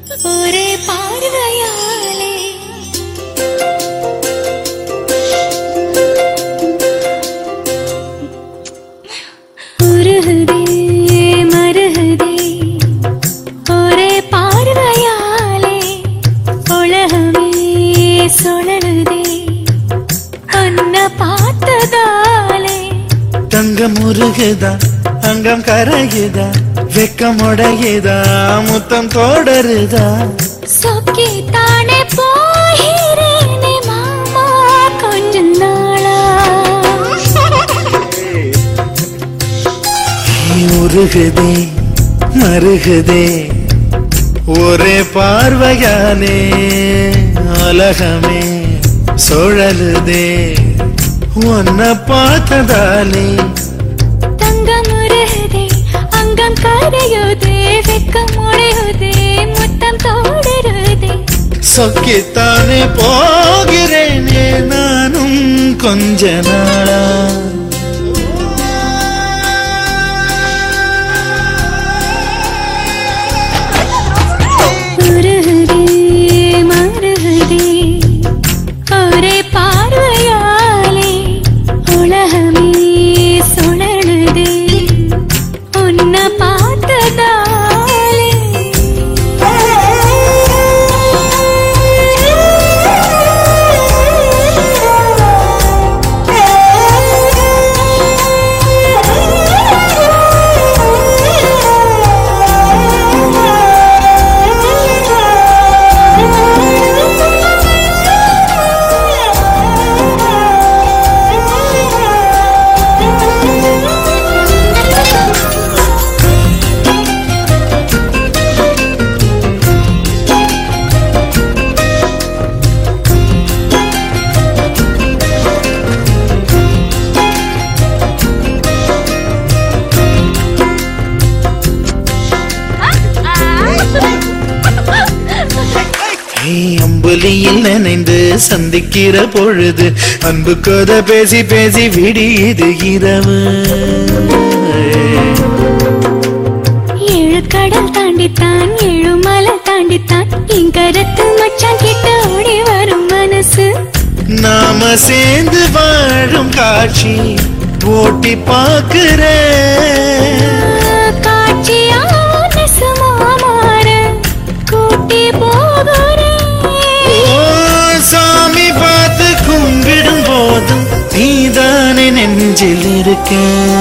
ஒரே பார்வையாலே உருகுதே மருகுதே ஒரே பார்வையாலே உலகமே சுழலுதே உன்னை பார்த்ததாலே தங்கம் உருகுதா அங்கம் கரையுதா வெக்கம் உடையுதா முத்தம் தொடருதா சொக்கி தானே போகிறேனே மாமா கொஞ்ச நாளா உருகுதே மருகுதே ஒரே பார்வையானே உலகமே சுழலுதே உன்னை பார்த்ததாலே தங்கம் உருகுதே அங்கம் கரையுதே வெக்கம் உடையுதே முத்தம் தொடருதே சொக்கித்தானே போகிறேனே நானும் கொஞ்ச நாளா உருகுதே மருகுதே ஒரே பார்வையாலே உலகமே சுழலுதே உன்னை பார்த்ததாலே அம்புலியில் நினைந்து சந்திக்கிற பொழுது அன்பு கதை பேசி பேசி விடியுது இரவு ஏழு கடல் தாண்டித்தான் ஏழு மலை தாண்டித்தான் என் கருத்து மச்சான் கிட்ட ஓடி வரும் மனசு நாம சேர்ந்து வாழும் காட்சி ஓட்டி பார்க்கிறேன் காட்சியா நெசமா மாற கூட்டி போகிறேன் சாமி பார்த்து கும்பிடும் போதும் நீதானே நெஞ்சில் இருக்க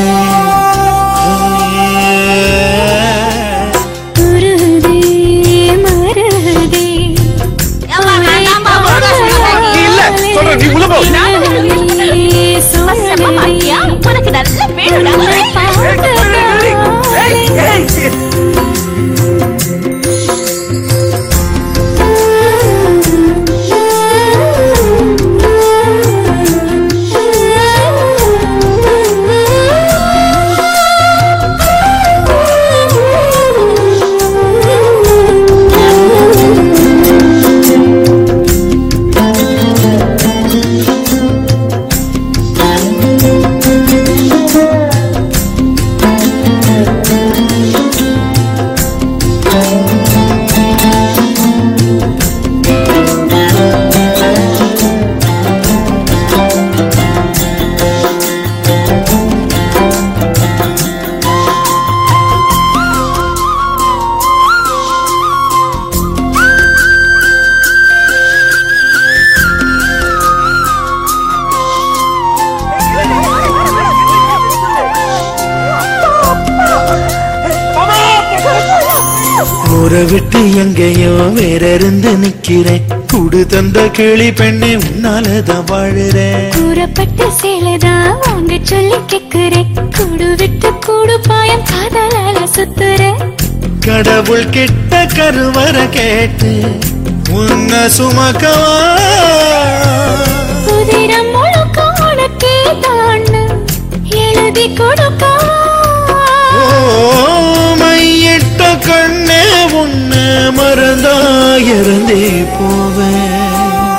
உருகுதே மருகுதே உனக்கு நல்ல வேணுடா ஊரை விட்டு எங்கேயோ வேற இருந்து நிக்கிறேன் கூடு தந்த கிளி பெண்ணே உன்னாலதான் வாழுறேன் கூறப்பட்ட சேலைதான் வாங்க சொல்லி கேக்குறேன் கூடு விட்டு கூடு பாயம் காதலால சுத்துறேன் கடவுள் கிட்ட கருவற கேட்டு உன்னை சுமக்கவா புதிரம் முழுக்க உனக்கே தான் எழுதி கொடுக்கவா மையிட்ட கண்ணே உன்னை மறந்தா இறந்தே போவேன்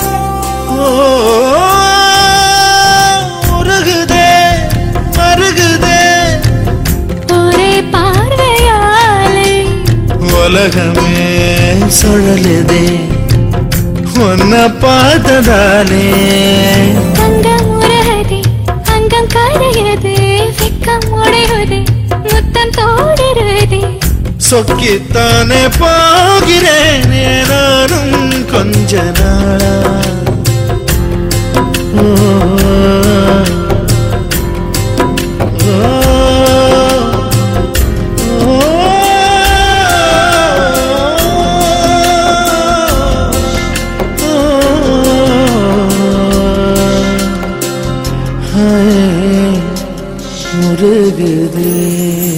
உருகுதே மருகுதே ஒரே பார்வையாலே உலகமே இதயம் சுழலுதே உன்னை பார்த்ததாலே தங்கம் உருகுதே அங்கம் கரையுதே வெக்கம் உடையுதே முத்தம் தோடுருதே சொக்கித்தானே போகிறேன் நானும் கொஞ்ச நாளா முருகுதே